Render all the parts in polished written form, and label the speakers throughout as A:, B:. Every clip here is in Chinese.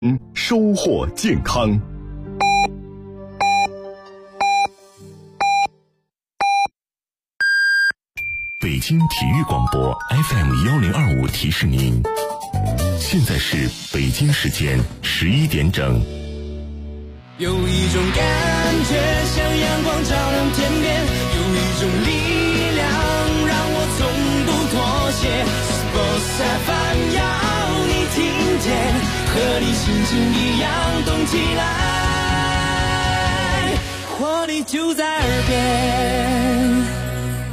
A: 收获健康。北京体育广播 FM1025 提示您，现在是北京时间11点整。
B: 有一种感觉像阳光照亮天边，有一种力量让我从不妥协。Sports FM 要你听见，和你心情一样动起来，活力就在耳边。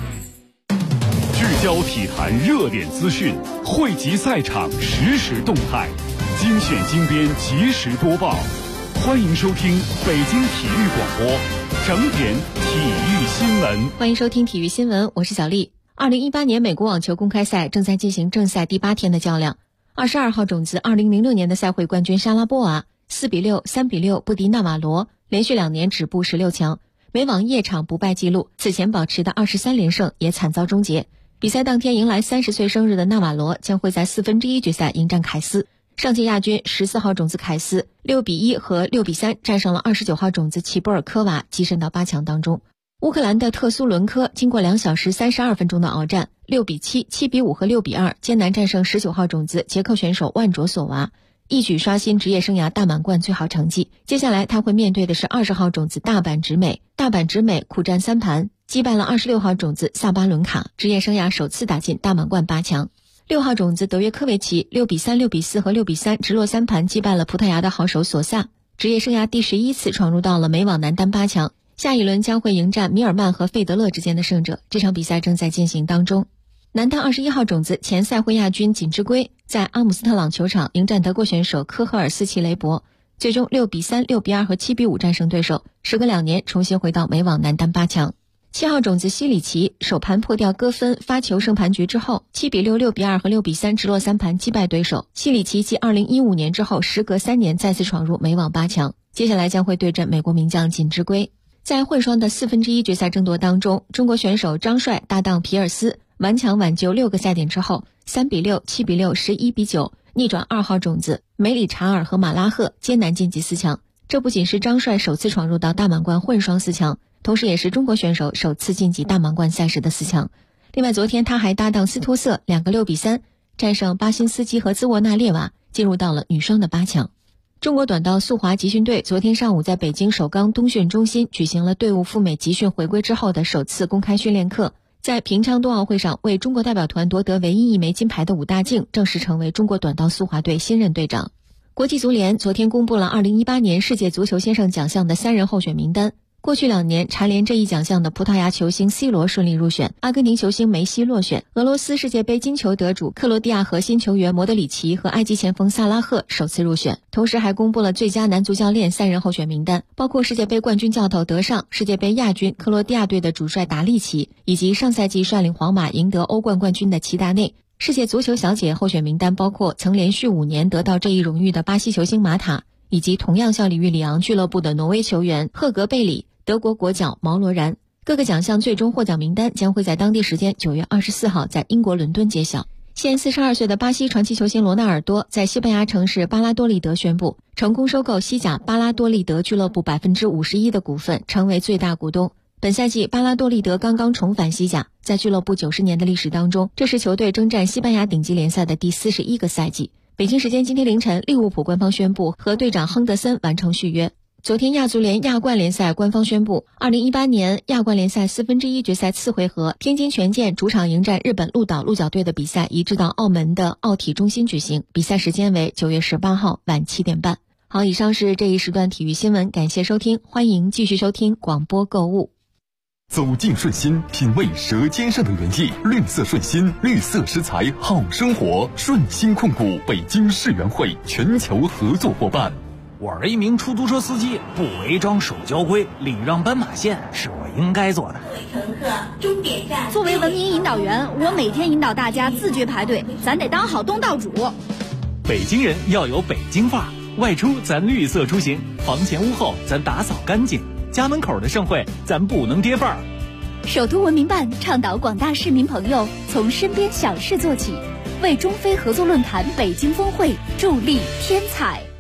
C: 聚焦体坛热点资讯，汇集赛场实时动态，精选精编，及时播报。欢迎收听北京体育广播整点体育新闻。
D: 欢迎收听体育新闻，我是小丽。2018年美国网球公开赛正在进行正赛第8天的较量。22号种子2006年的赛会冠军莎拉波娃4比6、3比6不敌纳瓦罗，连续2年止步16强，美网夜场不败纪录，此前保持的23连胜也惨遭终结。比赛当天迎来30岁生日的纳瓦罗将会在1/4决赛迎战凯斯。上届亚军14号种子凯斯6比1和6比3战胜了29号种子齐波尔科娃，跻身到8强当中。乌克兰的特苏伦科经过2小时32分钟的鏖战，6比7、7比5和6比2艰难战胜19号种子捷克选手万卓索娃，一举刷新职业生涯大满贯最好成绩。接下来他会面对的是20号种子大阪直美，大阪直美苦战3盘击败了26号种子萨巴伦卡，职业生涯首次打进大满贯8强。6号种子德约科维奇6比3、6比4和6比3直落3盘击败了葡萄牙的好手索萨，职业生涯第11次闯入到了美网男单8强。下一轮将会迎战米尔曼和费德勒之间的胜者，这场比赛正在进行当中。男单21号种子前赛会亚军锦织圭在阿姆斯特朗球场迎战德国选手科赫尔斯奇雷伯，最终6比3、6比2和7比5战胜对手，时隔2年重新回到美网男单8强。7号种子西里奇首盘破掉戈芬发球胜盘局之后7比6、6比2和6比3直落3盘击败对手，西里奇继2015年之后时隔3年再次闯入美网8强，接下来将会对阵美国名将锦织圭。在混双的1/4决赛争夺当中，中国选手张帅搭档皮尔斯顽强挽救6个赛点之后3比6、7比6、11比9逆转2号种子梅里查尔和马拉赫，艰难晋级4强。这不仅是张帅首次闯入到大满贯混双4强，同时也是中国选手首次晋级大满贯赛事的4强。另外昨天他还搭档斯托瑟2个6比3战胜巴辛斯基和兹沃纳列娃，进入到了女双的8强。中国短道速滑集训队昨天上午在北京首钢冬训中心举行了队伍赴美集训回归之后的首次公开训练课。在平昌冬奥会上为中国代表团夺得唯一1枚金牌的武大靖正式成为中国短道速滑队新任队长。国际足联昨天公布了2018年世界足球先生奖项的3人候选名单。过去2年蝉联这一奖项的葡萄牙球星 C 罗顺利入选，阿根廷球星梅西落选，俄罗斯世界杯金球得主克罗地亚核心球员莫德里奇和埃及前锋萨拉赫首次入选。同时还公布了最佳男足教练3人候选名单，包括世界杯冠军教头德尚、世界杯亚军克罗地亚队的主帅达利奇，以及上赛季率领皇马赢得欧冠冠军的齐达内。世界足球小姐候选名单包括曾连续5年得到这一荣誉的巴西球星马塔，以及同样效力于里昂俱乐部的挪威球员赫格贝里、德国国脚毛罗然。各个奖项最终获奖名单将会在当地时间9月24号在英国伦敦揭晓。现42岁的巴西传奇球星罗纳尔多在西班牙城市巴拉多利德宣布成功收购西甲巴拉多利德俱乐部51%的股份，成为最大股东。本赛季巴拉多利德刚刚重返西甲，在俱乐部90年的历史当中，这是球队征战西班牙顶级联赛的第41个赛季。北京时间今天凌晨，利物浦官方宣布和队长亨德森完成续约。昨天亚足联亚冠联赛官方宣布2018年亚冠联赛1/4决赛次回合，天津权健主场迎战日本鹿岛鹿角队的比赛移至到澳门的奥体中心举行，比赛时间为9月18号晚7点半。好，以上是这一时段体育新闻，感谢收听，欢迎继续收听广播购物。
A: 走进顺心，品味舌尖上的原意，绿色顺心，绿色食材好生活。顺心控股北京世园会全球合作伙伴。
E: 我是一名出租车司机，不违章守交规，礼让斑马线是我应该做的。
F: 各位乘客，终点站。
G: 作为文明引导员，我每天引导大家自觉排队，咱得当好东道主。
E: 北京人要有北京范儿，外出咱绿色出行，房前屋后咱打扫干净，家门口的盛会咱不能跌份儿。
G: 首都文明办倡导广大市民朋友从身边小事做起，为中非合作论坛北京峰会助力添彩。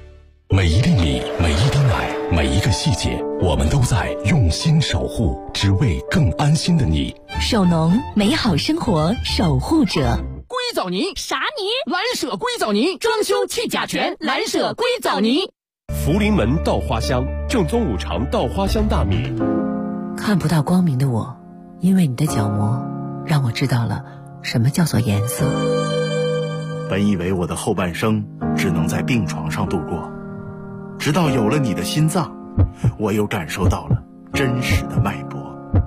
A: 每一粒米，每一滴奶，每一个细节，我们都在用心守护，只为更安心的你。
H: 首农，美好生活守护者。
I: 硅藻泥？
H: 啥泥？
I: 蓝舍硅藻泥，装修去甲醛，蓝舍硅藻泥。
J: 福临门稻花香，正宗五常稻花香大米。
H: 看不到光明的我，因为你的角膜，让我知道了什么叫做颜色。
K: 本以为我的后半生只能在病床上度过，直到有了你的心脏，我又感受到了真实的脉搏。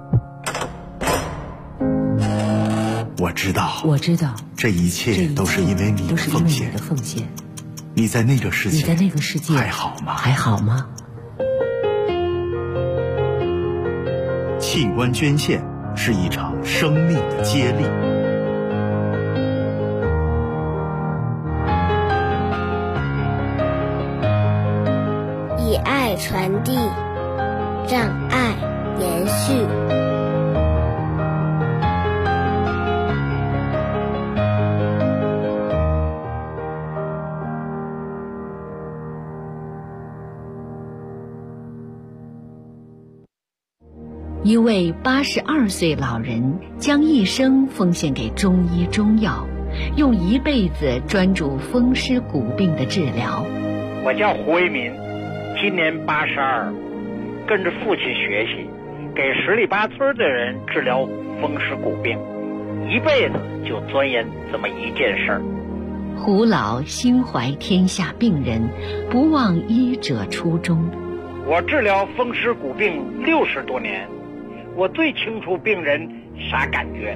K: 我知道，这一切都是因为你的奉献。你在那个世界还好吗？器官捐献是一场生命的接力。
L: 以爱传递，让爱延续。
D: 一位82岁老人将一生奉献给中医中药，用一辈子专注风湿骨病的治疗。
M: 我叫胡为民，今年82，跟着父亲学习，给十里八村的人治疗风湿骨病，一辈子就钻研这么一件事儿。
D: 胡老心怀天下病人，不忘医者初衷。
M: 我治疗风湿骨病60多年，我最清楚病人啥感觉，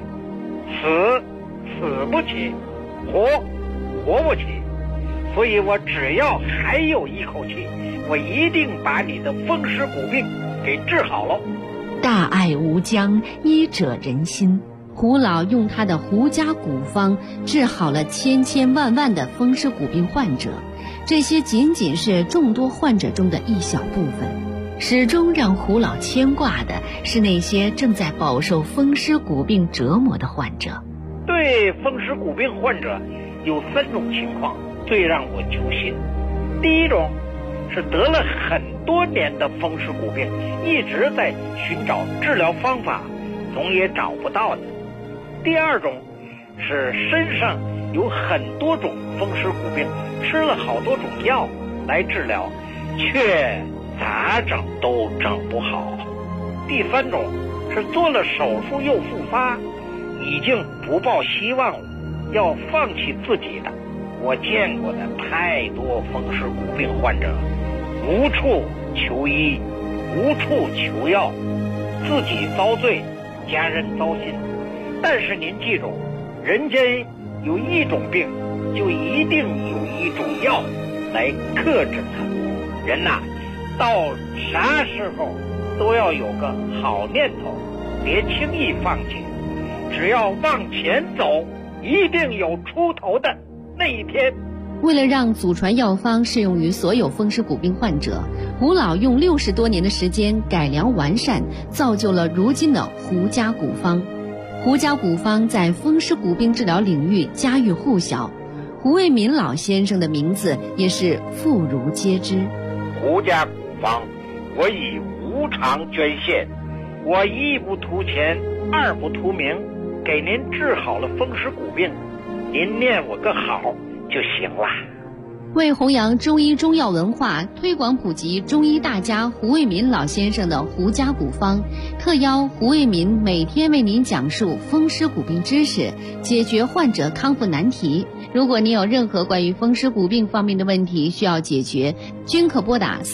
M: 死不起，活不起，所以我只要还有一口气，我一定把你的风湿骨病给治好了。
D: 大爱无疆，医者仁心。胡老用他的胡家古方治好了千千万万的风湿骨病患者，这些仅仅是众多患者中的一小部分。始终让胡老牵挂的是那些正在饱受风湿骨病折磨的患者。
M: 对风湿骨病患者有3种情况最让我揪心。第一种是得了很多年的风湿骨病，一直在寻找治疗方法，总也找不到的。第二种是身上有很多种风湿骨病，吃了好多种药来治疗，却咋整都整不好。第3种是做了手术又复发，已经不抱希望了，要放弃自己的。我见过的太多风湿骨病患者，无处求医，无处求药，自己遭罪，家人糟心。但是您记住，人间有一种病，就一定有一种药来克制它。人呐，到啥时候都要有个好念头，别轻易放弃，只要往前走，一定有出头的那一天。
D: 为了让祖传药方适用于所有风湿骨病患者，胡老用60多年的时间改良完善，造就了如今的胡家古方。胡家古方在风湿骨病治疗领域家喻户晓，胡为民老先生的名字也是妇孺皆知。
M: 胡家古方，我以无偿捐献，我一不图钱，二不图名，给您治好了风湿骨病，您念我个好就行了。
D: 为弘扬中医中药文化，推广普及中医大家胡为民老先生的胡家古方，特邀胡为民每天为您讲述风湿骨病知识，解决患者康复难题。如果您有任何关于风湿骨病方面的问题需要解决，均可拨打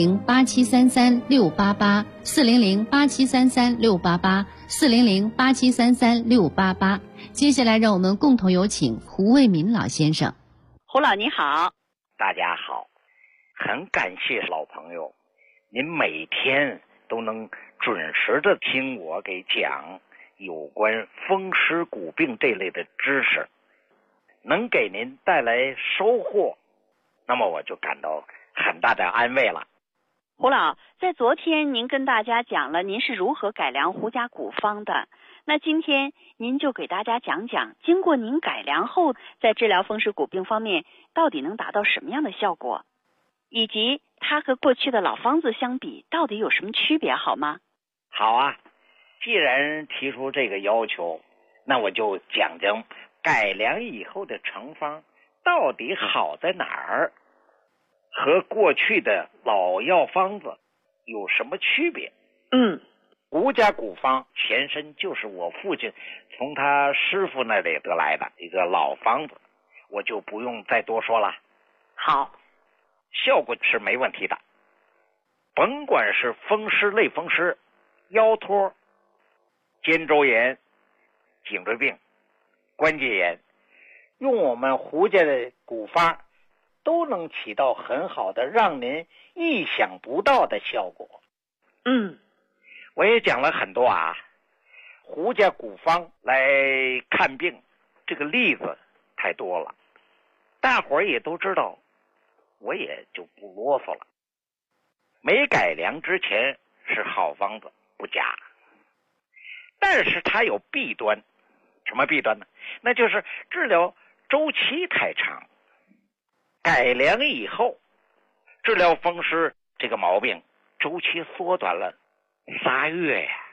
D: 400-8733-688 400-8733-688 400-8733-688。接下来让我们共同有请胡为民老先生。
N: 胡老你好。
M: 大家好，很感谢老朋友，您每天都能准时的听我给讲有关风湿骨病这类的知识，能给您带来收获，那么我就感到很大的安慰了。
N: 胡老，在昨天您跟大家讲了您是如何改良胡家古方的，那今天您就给大家讲讲，经过您改良后，在治疗风湿骨病方面到底能达到什么样的效果？ 以及它和过去的老方子相比，到底有什么区别，好吗？
M: 好啊，既然提出这个要求，那我就讲讲改良以后的成方到底好在哪儿，和过去的老药方子有什么区别。胡家古方前身就是我父亲从他师傅那里得来的一个老方子，我就不用再多说了。
N: 好，
M: 效果是没问题的，甭管是风湿、类风湿、腰托、肩周炎、颈椎病、关节炎，用我们胡家的古方都能起到很好的让您意想不到的效果。我也讲了很多啊，胡家古方来看病，这个例子太多了，大伙儿也都知道，我也就不啰嗦了。没改良之前是好方子不假，但是它有弊端。什么弊端呢？那就是治疗周期太长。改良以后，治疗风湿这个毛病周期缩短了3月呀。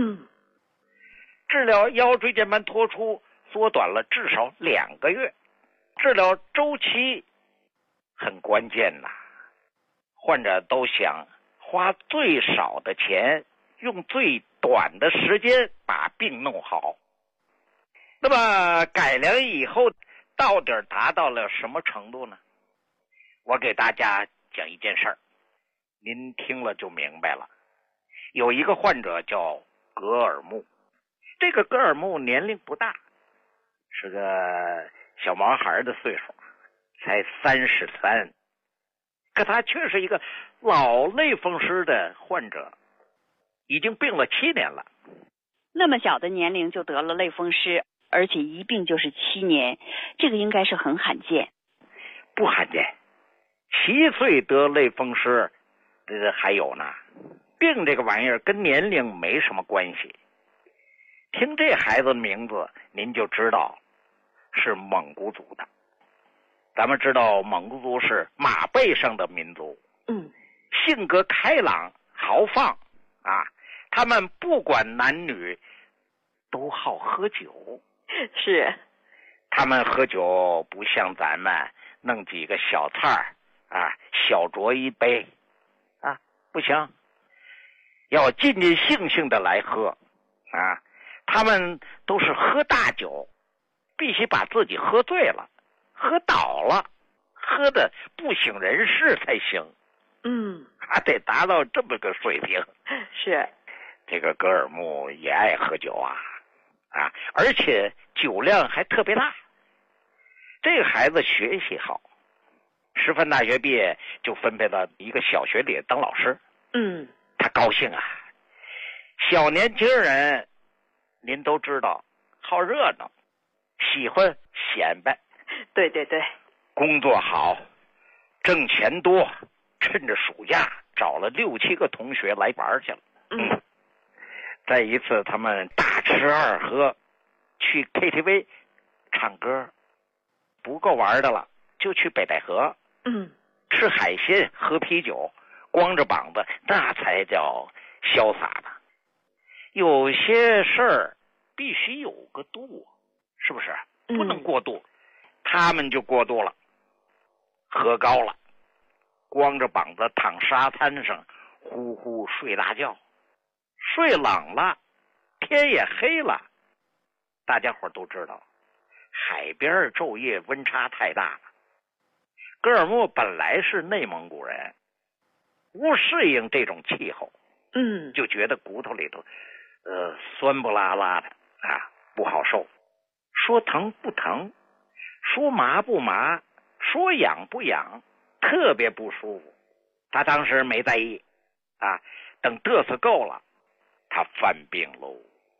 M: 治疗腰椎间盘突出缩短了至少2个月。治疗周期很关键呐，患者都想花最少的钱，用最短的时间把病弄好。那么改良以后到底达到了什么程度呢？我给大家讲一件事儿，您听了就明白了。有一个患者叫格尔木，这个格尔木年龄不大，是个小毛孩的岁数，才33，可他却是一个老类风湿的患者，已经病了7年了。
N: 那么小的年龄就得了类风湿，而且一病就是7年，这个应该是很罕见。
M: 不罕见，7岁得类风湿，这还有呢。病这个玩意儿跟年龄没什么关系。听这孩子的名字，您就知道是蒙古族的。咱们知道蒙古族是马背上的民族，性格开朗豪放啊，他们不管男女都好喝酒。
N: 是，
M: 他们喝酒不像咱们弄几个小菜啊，小酌一杯啊，不行，要尽尽兴兴的来喝啊。他们都是喝大酒，必须把自己喝醉了，喝倒了，喝的不省人事才行。还得达到这么个水平。
N: 是，
M: 这个格尔木也爱喝酒啊，而且酒量还特别大。这个孩子学习好，师范大学毕业就分配到一个小学里当老师。他高兴啊。小年轻人您都知道好热闹，喜欢显摆。
N: 对对对，
M: 工作好，挣钱多，趁着暑假找了6、7个同学来玩去了。在一次他们大吃二喝，去 KTV 唱歌，不够玩的了，就去北戴河，吃海鲜喝啤酒，光着膀子，那才叫潇洒呢。有些事儿必须有个度，是不是？不能过度。他们就过度了，喝高了，光着膀子躺沙滩上呼呼睡大觉，睡冷了，天也黑了。大家伙都知道海边昼夜温差太大了。格尔木本来是内蒙古人，不适应这种气候，就觉得骨头里头酸不拉拉的啊，不好受。说疼不疼，说麻不麻，说痒不痒，特别不舒服。他当时没在意啊，等嘚瑟够了，他犯病喽。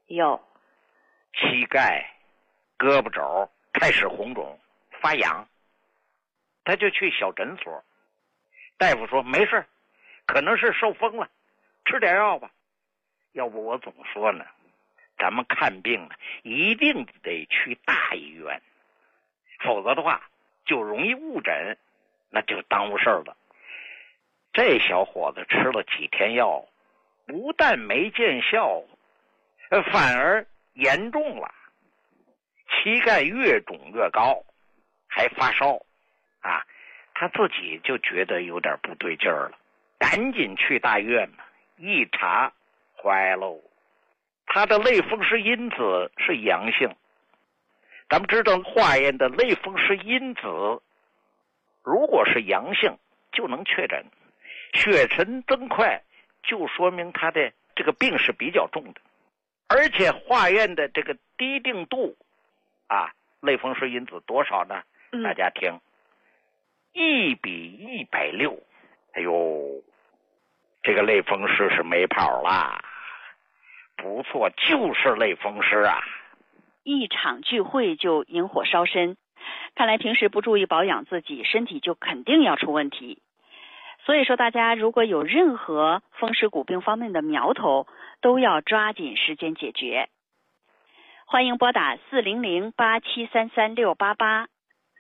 M: 膝盖、胳膊肘开始红肿发痒，他就去小诊所。大夫说没事，可能是受风了，吃点药吧。要不我总说呢，咱们看病呢一定得去大医院，否则的话就容易误诊，那就耽误事儿了。 这小伙子吃了几天药，不但没见效，反而严重了，膝盖越肿越高，还发烧啊！他自己就觉得有点不对劲儿了，赶紧去大院嘛，一查，坏喽，他的类风湿因子是阳性。咱们知道化验的类风湿因子如果是阳性就能确诊，血沉增快就说明他的这个病是比较重的，而且化验的这个低定度啊，类风湿因子多少呢？大家听，1比160，哎呦，这个类风湿是没跑啦，不错，就是类风湿啊。
N: 一场聚会就引火烧身，看来平时不注意保养自己，身体就肯定要出问题。所以说大家如果有任何风湿骨病方面的苗头，都要抓紧时间解决。欢迎拨打400-8733-688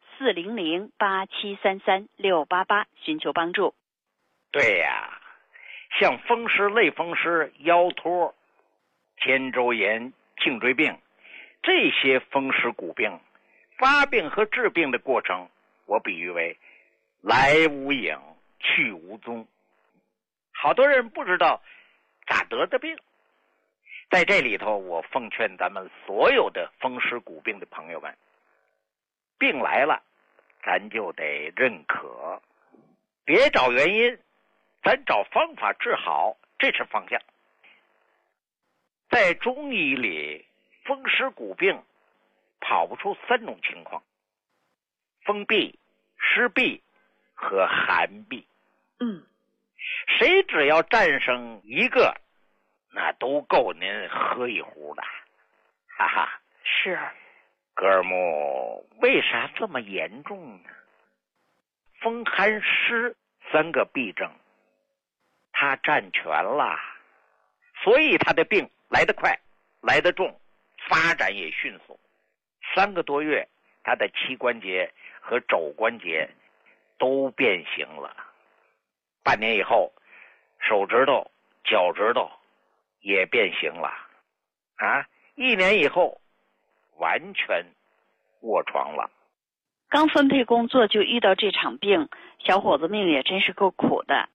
N: 400-8733-688寻求帮助。
M: 对呀，像风湿、类风湿、腰托、肩周炎、颈椎病，这些风湿骨病发病和治病的过程，我比喻为来无影去无踪。好多人不知道咋得的病，在这里头我奉劝咱们所有的风湿骨病的朋友们，病来了咱就得认可，别找原因，咱找方法治好，这是方向。在中医里，风湿骨病跑不出3种情况：风痹、湿痹和寒痹。谁只要战胜一个，那都够您喝一壶的，哈哈。
N: 是。
M: 格尔木为啥这么严重呢？风寒湿3个痹症，他占全了，所以他的病来得快，来得重，发展也迅速。3个多月，他的膝关节和肘关节都变形了。半年以后，手指头、脚趾头也变形了。1年以后，完全卧床了。
N: 刚分配工作就遇到这场病，小伙子命也真是够苦的。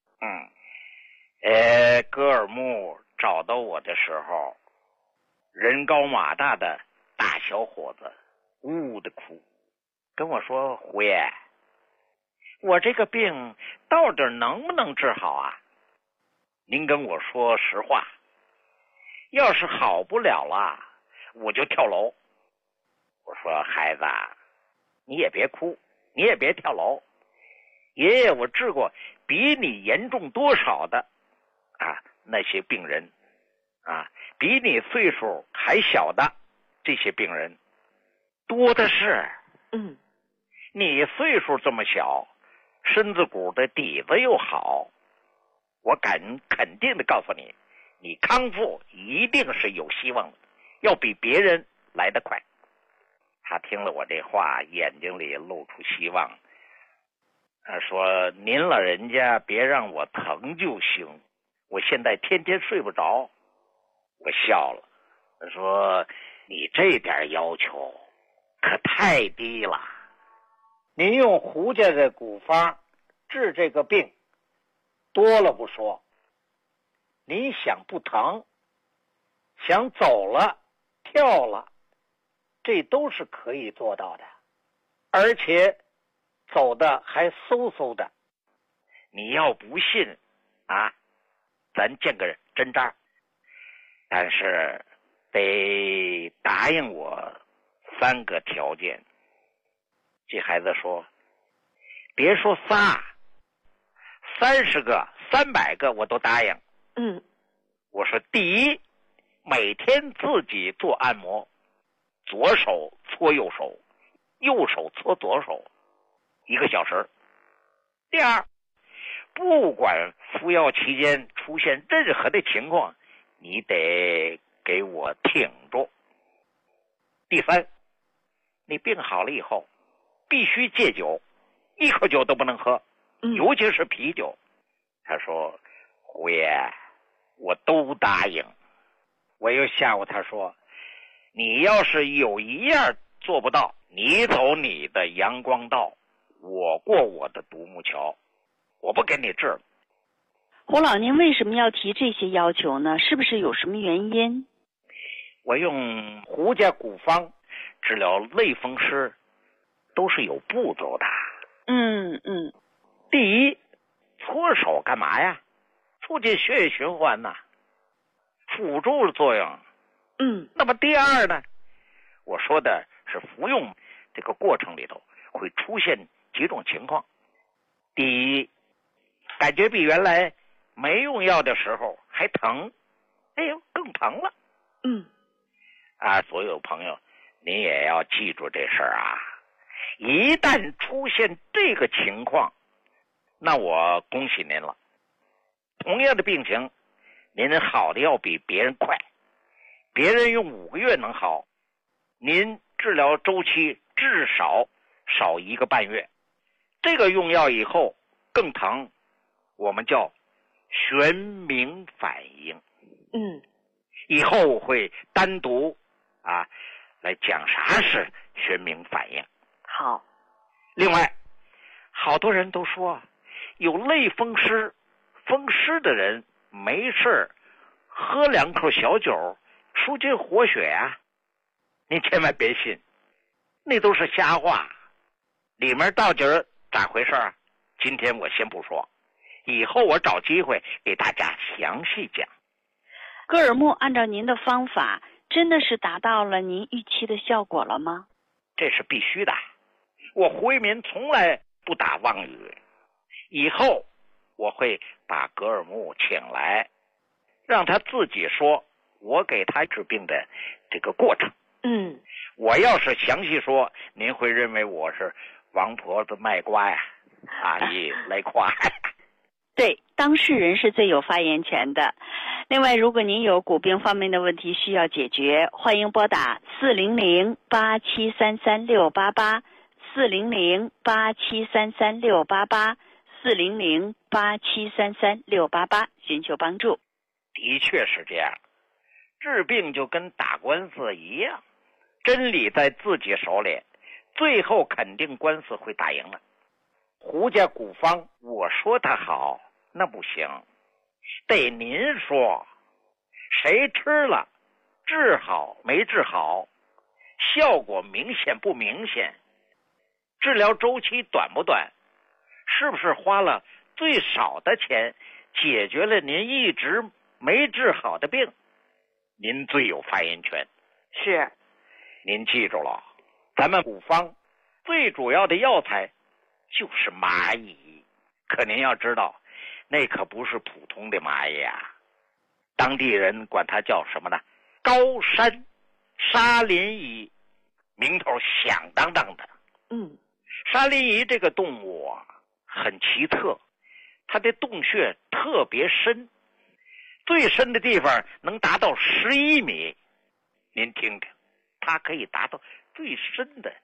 M: 格尔木找到我的时候，人高马大的大小伙子呜呜的哭，跟我说：“胡爷，我这个病到底能不能治好啊？您跟我说实话，要是好不了了，我就跳楼。”我说：“孩子，你也别哭，你也别跳楼。爷爷我治过比你严重多少的那些病人比你岁数还小的这些病人多的是。你岁数这么小，身子骨的底子又好，我敢肯定的告诉你，你康复一定是有希望的，要比别人来得快。”他听了我这话，眼睛里露出希望。他说：“您老人家别让我疼就行，我现在天天睡不着。”我笑了，他说：“你这点要求可太低了。您用胡家的古方治这个病多了不说，您想不疼，想走了跳了，这都是可以做到的，而且走的还嗖嗖的。你要不信咱见个真章，但是得答应我3个条件。”这孩子说：“别说30个、300个我都答应。”我说：“第一，每天自己做按摩，左手搓右手，右手搓左手，1个小时。第二，不管服药期间出现任何的情况，你得给我挺住。第三，你病好了以后必须戒酒，1口酒都不能喝，尤其是啤酒。 他说胡爷，我都答应。我又吓唬他说，你要是有一样做不到，你走你的阳光道，我过我的独木桥，我不给你治了。
N: 胡老，您为什么要提这些要求呢？是不是有什么原因？
M: 我用胡家古方治疗类风湿都是有步骤的。第一，搓手干嘛呀？促进血液循环呐，辅助的作用。那么第二呢，我说的是服用这个过程里头会出现几种情况。第一，感觉比原来没用药的时候还疼，哎呦，更疼了。所有朋友，您也要记住这事儿啊！一旦出现这个情况，那我恭喜您了。同样的病情，您好的要比别人快，别人用5个月能好，您治疗周期至少少1个半月。这个用药以后更疼，我们叫玄冥反应。以后我会单独来讲啥是玄冥反应。
N: 好。
M: 另外，好多人都说有类风湿的人没事喝2口小酒舒筋活血啊，您千万别信，那都是瞎话。里面到底咋回事啊？今天我先不说，以后我找机会给大家详细讲。
N: 戈尔木按照您的方法真的是达到了您预期的效果了吗？
M: 这是必须的，我胡一民从来不打妄语。以后我会把戈尔木请来，让他自己说我给他治病的这个过程。我要是详细说，您会认为我是王婆子卖瓜呀，你来夸。
N: 对，当事人是最有发言权的。另外，如果您有骨病方面的问题需要解决，欢迎拨打400-8733-688 400-8733-688 400-8733-688寻求帮助。
M: 的确是这样，治病就跟打官司一样，真理在自己手里，最后肯定官司会打赢了。胡家古方我说它好那不行，得您说，谁吃了治好没治好，效果明显不明显，治疗周期短不短，是不是花了最少的钱解决了您一直没治好的病，您最有发言权。
N: 是，
M: 您记住了，咱们古方最主要的药材就是蚂蚁，可您要知道，那可不是普通的蚂蚁啊，当地人管它叫什么呢？高山沙林蚁，名头响当当的。沙林蚁这个动物很奇特，它的洞穴特别深，最深的地方能达到11米。您听听，它可以达到最深的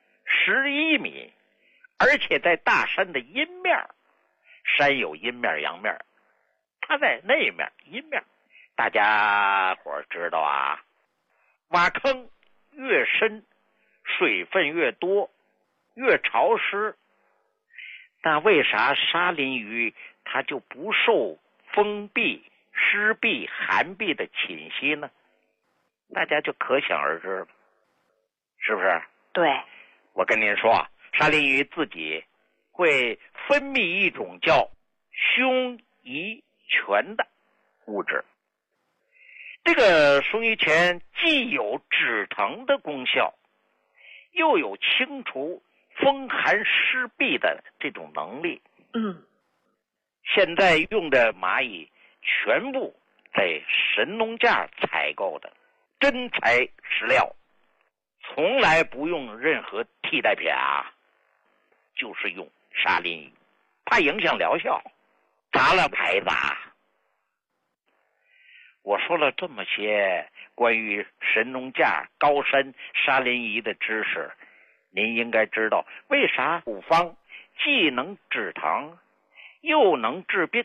M: 11米，而且在大山的阴面，山有阴面阳面，它在那面阴面。大家伙知道啊，挖坑越深水分越多越潮湿，那为啥沙林鱼它就不受风避湿避寒避的侵袭呢？大家就可想而知了，是不是？
N: 对，
M: 我跟您说，沙林鱼自己会分泌一种叫胸乙醛的物质，这个胸乙醛既有止疼的功效，又有清除风寒湿痹的这种能力。现在用的蚂蚁全部在神农架采购的真材实料，从来不用任何替代品啊，就是用沙林蚁，怕影响疗效，砸了牌子啊。我说了这么些关于神农架、高山沙林蚁的知识，您应该知道，为啥古方既能止疼又能治病的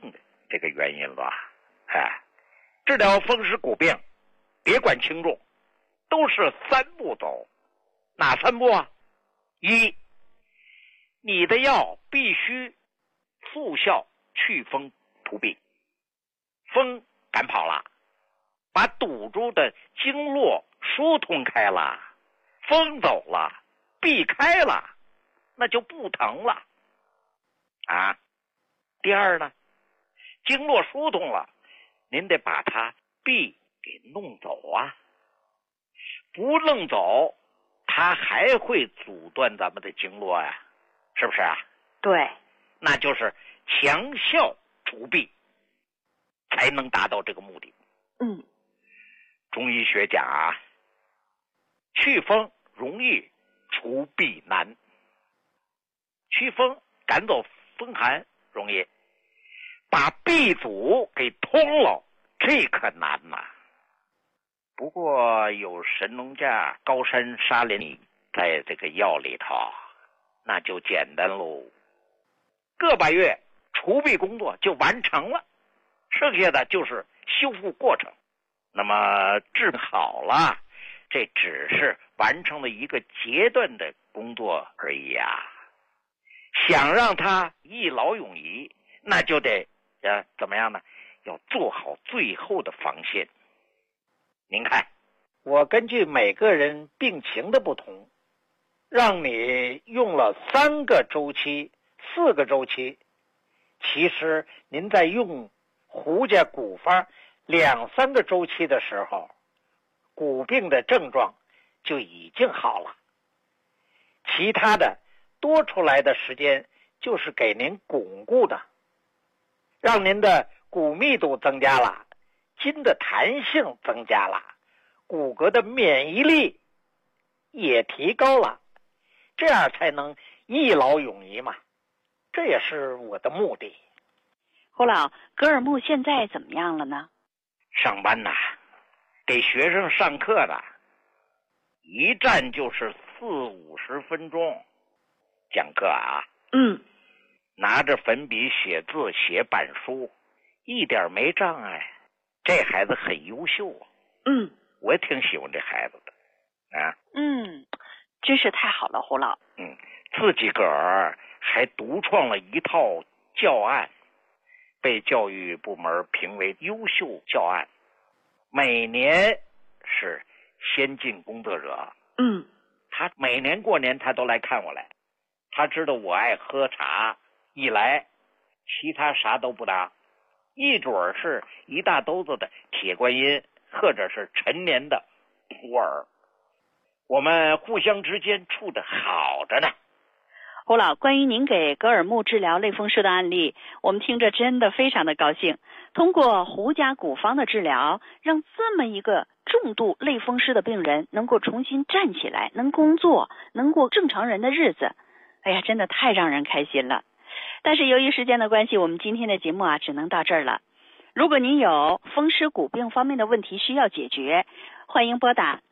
M: 这个原因了。治疗风湿骨病，别管轻重，都是3步走。哪3步啊？一，你的药必须速效祛风除痹，风赶跑了，把堵住的经络疏通开了，风走了，痹开了，那就不疼了啊。第二呢，经络疏通了，您得把它痹给弄走啊，不弄走它还会阻断咱们的经络呀，是不是啊？
N: 对，
M: 那就是强效除痹才能达到这个目的。中医学讲啊，祛风容易，除痹难。祛风赶走风寒容易，把痹阻给通了，这可难呐。不过有神农架高山沙林在这个药里头，那就简单喽，个把月除痹工作就完成了，剩下的就是修复过程。那么治好了，这只是完成了一个阶段的工作而已啊。想让它一劳永逸，那就得怎么样呢？要做好最后的防线。您看，我根据每个人病情的不同，让你用了3个周期、4个周期，其实您在用胡家古方2、3个周期的时候，骨病的症状就已经好了。其他的多出来的时间就是给您巩固的，让您的骨密度增加了，筋的弹性增加了，骨骼的免疫力也提高了，这样才能一劳永逸嘛。这也是我的目的。
N: 胡老，格尔木现在怎么样了呢？
M: 上班呐，给学生上课的，一站就是40-50分钟讲课啊。拿着粉笔写字写板书，一点没障碍。这孩子很优秀啊。我也挺喜欢这孩子的啊。
N: 真是太好了，胡老。
M: 自己个儿还独创了一套教案，被教育部门评为优秀教案，每年是先进工作者。他每年过年他都来看我来，他知道我爱喝茶，一来其他啥都不搭，一准是一大兜子的铁观音或者是陈年的普洱，我们互相之间处得好着呢。
N: 胡老，关于您给格尔木治疗类风湿的案例，我们听着真的非常的高兴。通过胡家古方的治疗，让这么一个重度类风湿的病人能够重新站起来，能工作，能过正常人的日子。哎呀，真的太让人开心了。但是由于时间的关系，我们今天的节目只能到这儿了。如果您有风湿骨病方面的问题需要解决，欢迎拨打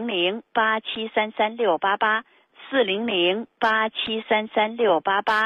N: 400-8733-688 400-8733-688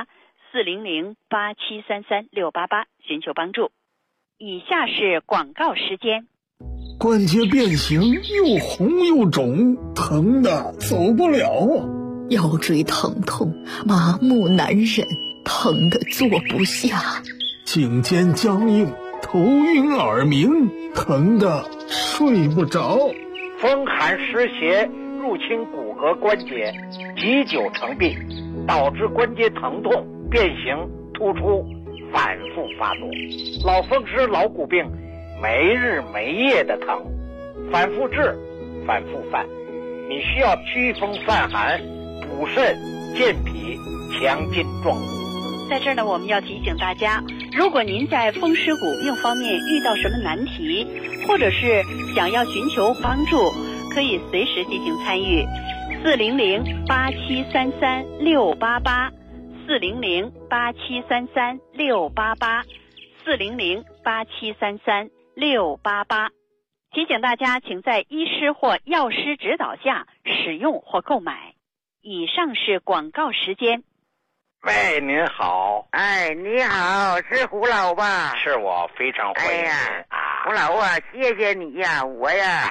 N: 400-8733-688寻求帮助。以下是广告时间。
O: 关节变形，又红又肿，疼的走不了。
H: 腰椎疼痛，麻木难忍，疼的坐不下。
O: 颈肩僵硬，头晕耳鸣，疼的睡不着。
M: 风寒湿邪入侵骨骼关节，积久成痹，导致关节疼痛、变形、突出，反复发作。老风湿、老骨病，没日没夜的疼，反复治，反复犯。你需要祛风散寒、补肾、健脾、强筋壮骨。
N: 在这儿呢，我们要提醒大家，如果您在风湿骨病方面遇到什么难题，或者是想要寻求帮助，可以随时进行参与。400-8733-688 400-8733-688 400-8733-688。提醒大家，请在医师或药师指导下使用或购买。以上是广告时间。
M: 喂，您好。
P: 哎，你好，是胡老吧？
M: 是我，非常欢迎您啊。
P: 胡老啊，谢谢你呀，我呀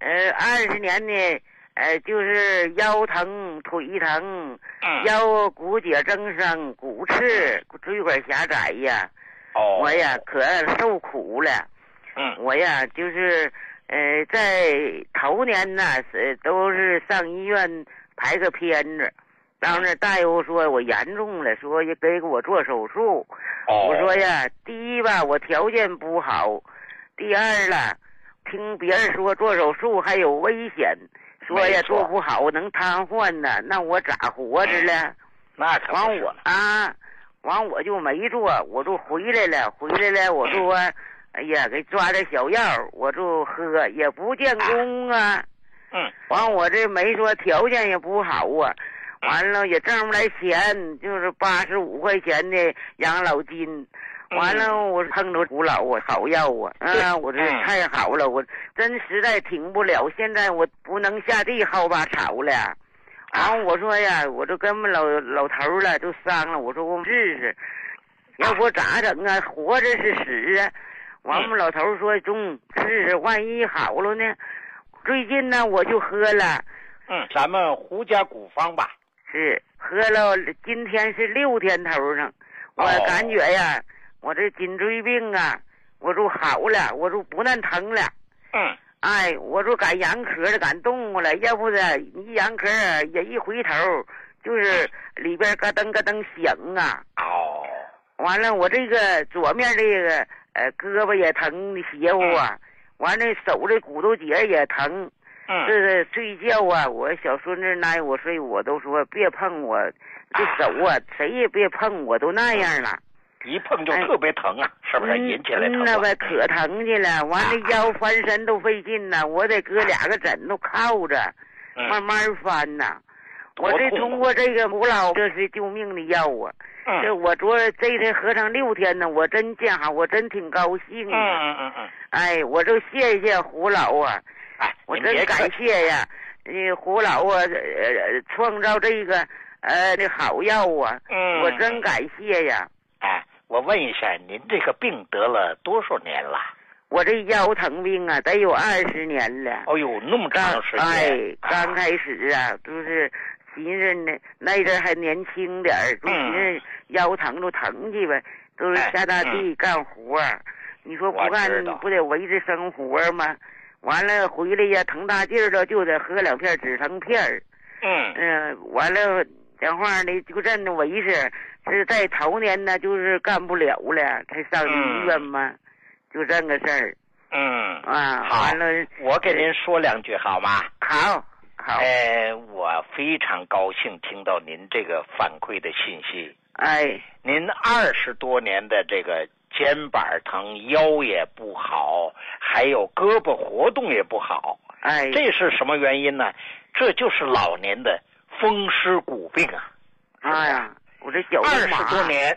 P: ，20年呢，就是腰疼、腿疼，腰骨节增生、骨刺、椎管狭窄呀。我呀可受苦了。我呀就是在头年呢都是上医院排个片子，然后呢大夫说我严重了，说也给我做手术。我说呀，第一吧我条件不好，第二了听别人说做手术还有危险，说呀做不好能瘫痪呢，那我咋活着了？
M: 那可不是。
P: 完我就没做，我就回来了，我就哎呀给抓点小药，我就喝，也不见功啊。完我这没说条件也不好啊，完了也挣不来钱，就是85块钱的养老金。完了我碰着胡老好药啊，我这太好了，我真实在挺不了，现在我不能下地薅把草了。完我说呀，我就跟我们老头了就商量，我说我试试，要不咋整啊？活着是死啊！完我们老头说中试试，万一好了呢？最近呢我就喝了，
M: 咱们胡家古方吧，
P: 是喝了，今天是6天头上，我感觉呀，我这颈椎病啊，我就好了，我就不那疼了。哎，我就敢仰壳了，敢动了，要不的一仰壳也一回头，就是里边咯噔咯噔响啊。完了，我这个左面这个胳膊也疼，邪乎啊。完了，手这骨头节也疼。这睡觉啊，我小孙子挨我睡，我都说别碰我这手啊，谁也别碰我，都那样了。
M: 一碰就特别疼啊，是不是引起来疼？
P: 那呗，可疼去了。完了腰翻身都费劲呐，我得搁2个枕头靠着，慢慢翻呐。我这通过这个胡老，这是救命的药啊。这我这次合上6天呢，我真见好，我真挺高兴啊。哎，我就谢谢胡老啊，我真感谢呀，胡老啊，创造这个这好药啊，我真感谢呀。
M: 我问一下，您这个病得了多少年了？
P: 我这腰疼病啊，得有20年了。
M: 哦呦，那么长时间！
P: 哎，刚开始啊，就是寻思呢，那阵还年轻点儿，就寻思腰疼就疼去呗，都是下大地干活。你说不干，你不得维持生活吗？完了回来呀，疼大劲儿了，就得喝2片止疼片儿。完了讲话呢，就这么维持。是在头年呢，就是干不了了，才上医院嘛，就这个事儿。
M: 好，
P: 完了，
M: 我给您说2句好吗？
P: 好。
M: 我非常高兴听到您这个反馈的信息。您20多年的这个肩膀疼，腰也不好，还有胳膊活动也不好。这是什么原因呢？这就是老年的风湿骨病啊。我这脚20多年，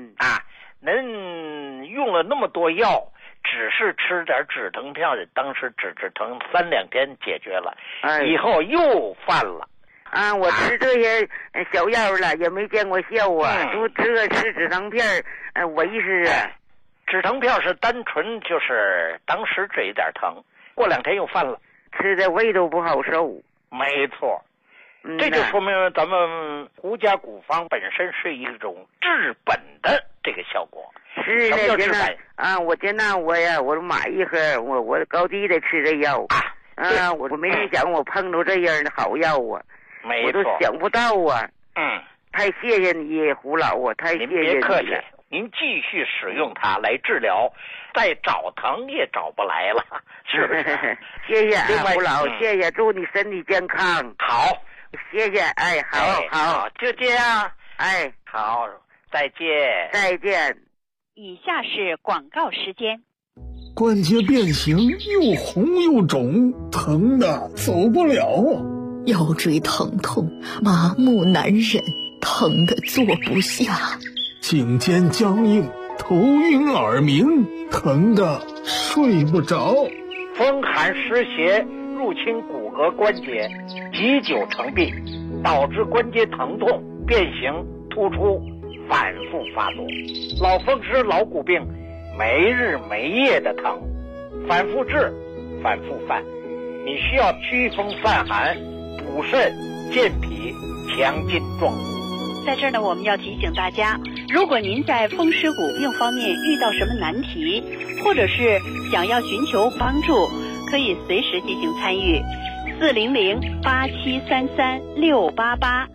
M: 您用了那么多药，只是吃点止疼片，当时止疼3-2天解决了，以后又犯了。
P: 我吃这些小药了，也没见过效啊，都吃止疼片维持啊。
M: 止疼片是单纯就是当时这一点疼，过2天又犯了，
P: 吃的胃都不好受。
M: 没错。这就说明咱们胡家古方本身是一种治本的这个效果。
P: 是的，现在我现在我就买一盒，我高低的吃这药我没人想我碰着这样的好药啊，我都想不到啊。太谢谢你胡老啊，太谢谢你了。
M: 您别客气，您继续使用它来治疗，再找疼也找不来了，是不是？
P: 谢谢胡老，谢谢，祝你身体健康。
M: 好。
P: 谢谢，好，
M: 就这样，好，再见。
N: 以下是广告时间。
O: 关节变形，又红又肿，疼的走不了啊！
H: 腰椎疼痛，麻木难忍，疼的坐不下；
O: 颈肩僵硬，头晕耳鸣，疼的睡不着；
M: 风寒湿邪入侵骨骼关节，积久成病，导致关节疼痛、变形、突出， 反复发作。老风湿老骨病没日没夜的疼，反复治，反复犯，你需要驱风散寒、补肾、健脾、强筋壮骨。
N: 在这儿呢，我们要提醒大家，如果您在风湿骨病方面遇到什么难题，或者是想要寻求帮助，可以随时进行参与。400-8733-688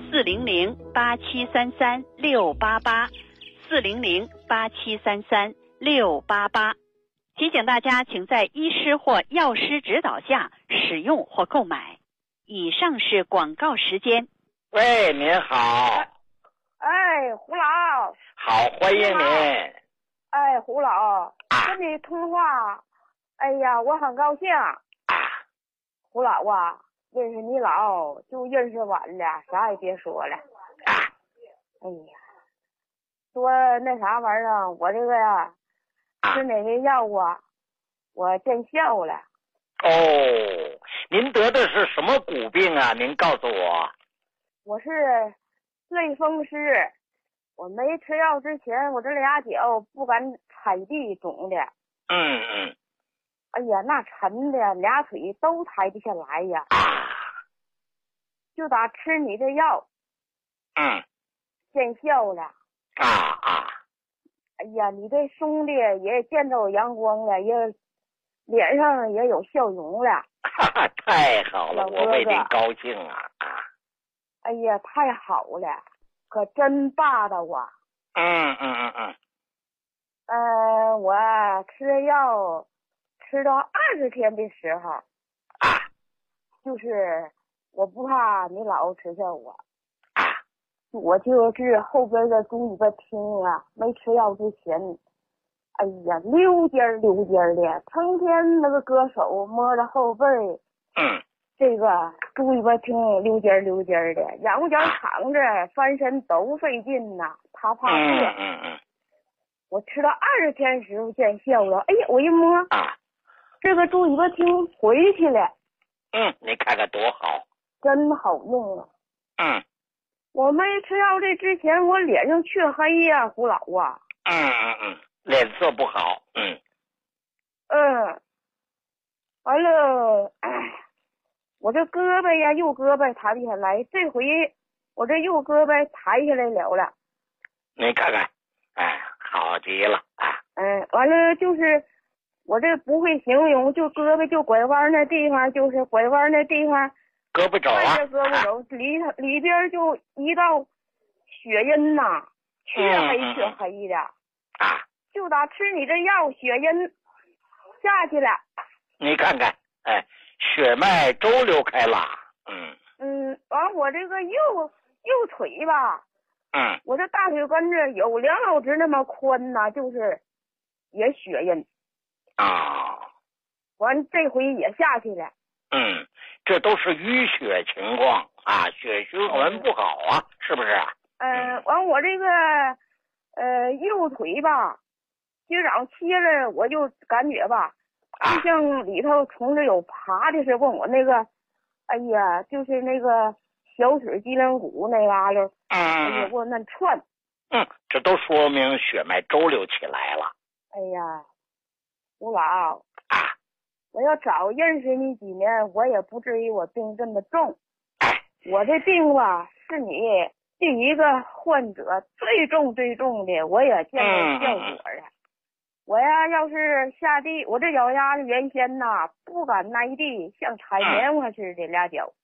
N: 400-8733-688 400-8733-688。提醒大家，请在医师或药师指导下使用或购买。以上是广告时间。
M: 喂，您好。
Q: 哎，胡老。
M: 好，欢迎您。
Q: 哎，胡老，跟你通话，哎呀，我很高兴。胡老啊，认识你老就认识晚了，啥也别说了。哎呀，说那啥玩意儿，我这个呀，吃哪个药啊，我见效了。
M: 哦，您得的是什么骨病啊？您告诉我。
Q: 我是类风湿，我没吃药之前，我这俩脚不敢踩地，肿的。哎呀，那沉的，俩腿都抬不下来呀。就打吃你的药，见效了。哎呀，你这兄弟也见着阳光了，也脸上也有笑容了。
M: 太好了，我为您高兴啊！
Q: 哎呀，太好了，可真霸道啊！我吃药吃到20天的时候，就是我不怕你老吃效果，我就是后边的猪尾巴听啊，没吃药之前，哎呀，溜尖的，成天那个歌手摸着后背，这个猪尾巴听溜尖的，仰卧脚躺着翻身都费劲呐，他怕热。我吃到20天时候见效了，哎呀，我一摸，这个猪尾巴听回去了。
M: 你看看多好，
Q: 真好用啊。我没吃药这之前，我脸上黢黑呀，胡老啊。
M: 脸色不好。
Q: 完了，我这胳膊呀，右胳膊抬不下来，这回我这右胳膊抬下来了。
M: 你看看，好极了
Q: 完了就是我这不会形容，就胳膊就拐弯那地方，就是拐弯那地方，
M: 胳膊肘啊，
Q: 胳膊肘里边就一道血印呐，黢黑的就打吃你这药，血印下去了。你
M: 看看，血脉周流开了。
Q: 完我这个右腿吧，我这大腿根子有2老指那么宽呐，就是也血印。完这回也下去了。
M: 这都是淤血情况血循环不好啊，是不是？
Q: 完我这个右腿吧，今儿早上切了，我就感觉吧，就像里头虫子有爬的似的，问我那个，哎呀，就是那个小腿脊梁骨那嘎达，哎呀，我那窜。
M: 这都说明血脉周流起来了。
Q: 哎呀，吴老我要早认识你几年，我也不至于我病这么重。我这病吧，是你第一个患者最重的，我也见到效果了。我呀，要是下地，我这脚丫子原先呐不敢挨地，像踩棉花似的俩脚。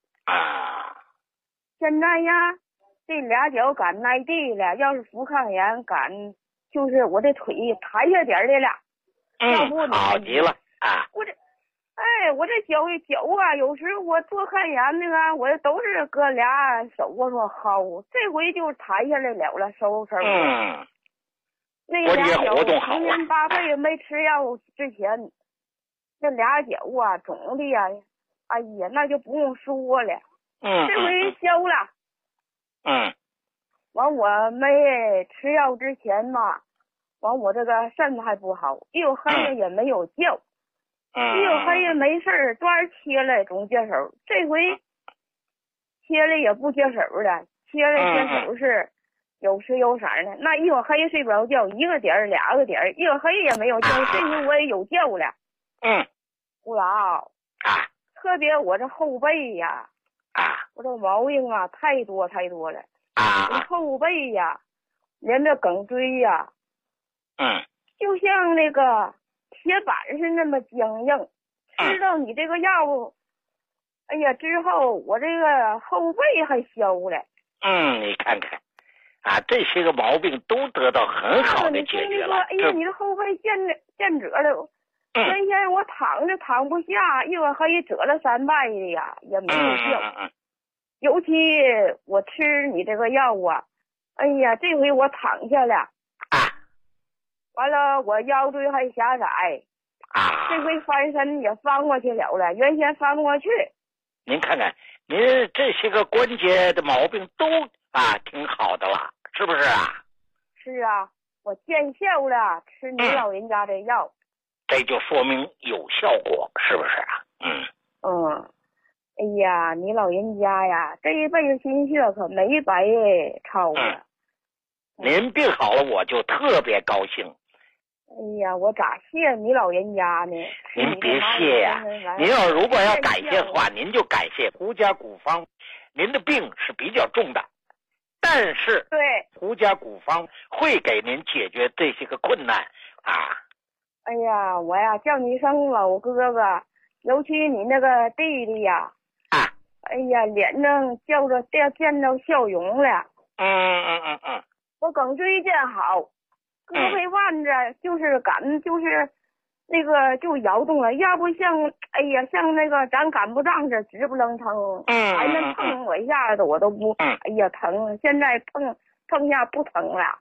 Q: 现在呀，这俩脚敢挨地了，要是扶抗炎敢，就是我这腿抬下点来了。要不
M: 好极了
Q: 我这脚啊，有时我做抗炎那个，我都是搁俩手我说薅，这回就抬下来了，收。那俩脚10年8个月没吃药之前，那俩脚啊肿的呀，哎呀，那就不用说了。这回消了。完我没吃药之前嘛，完我这个肾还不好，又黑夜也没有觉，又黑夜没事专切了总接手，这回切了也不接手了，切了接手是有吃有色呢。那一会黑睡不着觉，一个点儿2个点儿，一会黑也没有觉，这回我也有觉了。胡老特别我这后背呀，我这毛病啊太多了。我后背呀，连着颈椎呀，就像那个铁板是那么僵硬。吃到你这个药，哎呀，之后我这个后背还消了。
M: 你看看，这些个毛病都得到很好的解决了。
Q: 哎呀，你的后背见褶了。原先我躺着躺不下，一会儿黑折了3拜的呀，也没有效。尤其我吃你这个药啊，哎呀，这回我躺下了。完了，我腰椎还狭窄。这回翻身也翻过去了，原先翻不过去。
M: 您看看，您这些个关节的毛病都挺好的了，是不是啊？
Q: 是啊，我见效了，吃您老人家这药。
M: 这就说明有效果，是不是啊？
Q: 哎呀，你老人家呀，这一辈子心血可没白操了。
M: 您病好了，我就特别高兴。
Q: 哎呀，我咋谢你老人家呢？
M: 您别谢呀，您如果要感谢的话，您就感谢胡家古方。您的病是比较重的，但是
Q: 对
M: 胡家古方会给您解决这些个困难。
Q: 哎呀，我呀叫你一声老哥哥，尤其你那个弟弟呀，哎呀，脸上见到笑容了。我颈椎见好，胳膊腕子就是那个就摇动了，要不像哎呀像那个咱赶不上这直不楞腾，还能碰我一下子我都不，哎呀疼，现在碰下不疼了。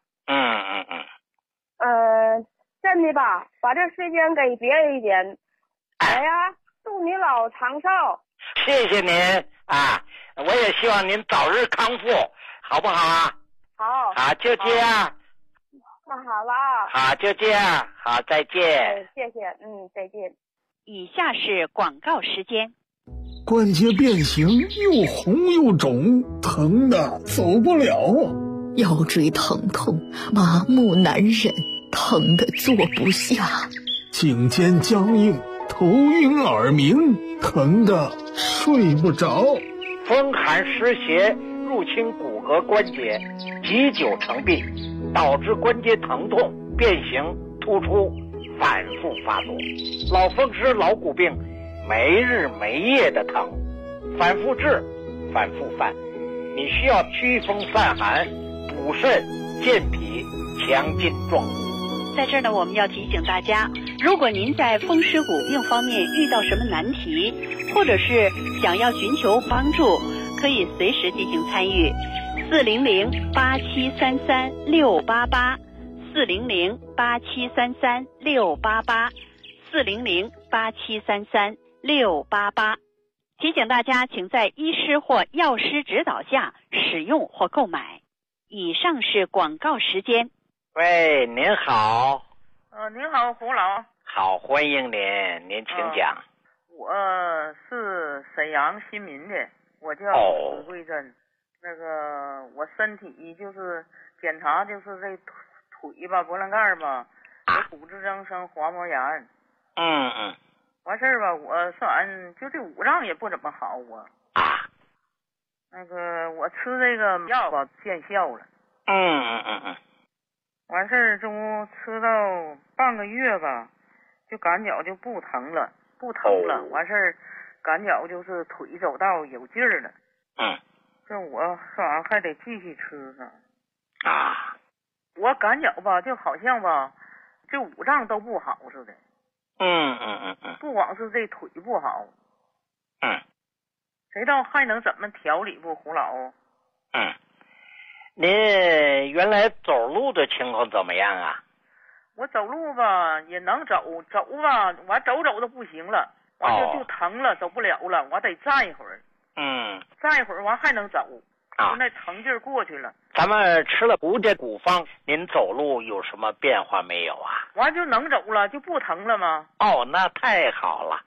Q: 真的吧，把这时间给别人一点。哎呀，祝你老长寿。
M: 谢谢您我也希望您早日康复，好不好啊？好，就这样。
Q: 那好了
M: 好，就这样，好，再见。
Q: 谢谢，再见。
N: 以下是广告时间。
O: 关节变形，又红又肿，疼的走不了啊！
H: 腰椎疼痛，麻木难忍，疼的坐不下；
O: 颈肩僵硬，头晕耳鸣，疼的睡不着；
M: 风寒湿邪入侵骨骼关节，积久成病，导致关节疼痛、变形、突出，反复发作。老风湿、老骨病，没日没夜的疼，反复治，反复犯。你需要驱风散寒、补肾、健脾、强筋壮骨。
N: 在这儿呢，我们要提醒大家，如果您在风湿骨病方面遇到什么难题，或者是想要寻求帮助，可以随时进行参与。400-8733-688，400-8733-688，400-8733-688。提醒大家，请在医师或药师指导下使用或购买。以上是广告时间。
M: 喂，您好。
R: 您好，胡老。
M: 好，欢迎您，您请讲。
R: 我是沈阳新民的，我叫史桂珍。那个我身体就是检查，就是这腿吧，脖棱盖吧，有骨质增生、滑膜炎。完事儿吧，我算完就这五脏也不怎么好那个我吃这个药吧见效了。完事儿中吃到半个月吧，就感觉就不疼了。完事儿感觉就是腿走道有劲儿了。这我算完还得继续吃呢。我感觉吧，就好像吧，这五脏都不好似的。不光是这腿不好。谁知道还能怎么调理不，胡老？
M: 您原来走路的情况怎么样啊？
R: 我走路吧也能走吧，我走都不行了，我就疼了，走不了了，我得站一会儿。站一会儿完还能走，那疼劲儿过去了。
M: 咱们吃了胡家古方，您走路有什么变化没有啊？
R: 完就能走了，就不疼了吗？
M: 那太好了。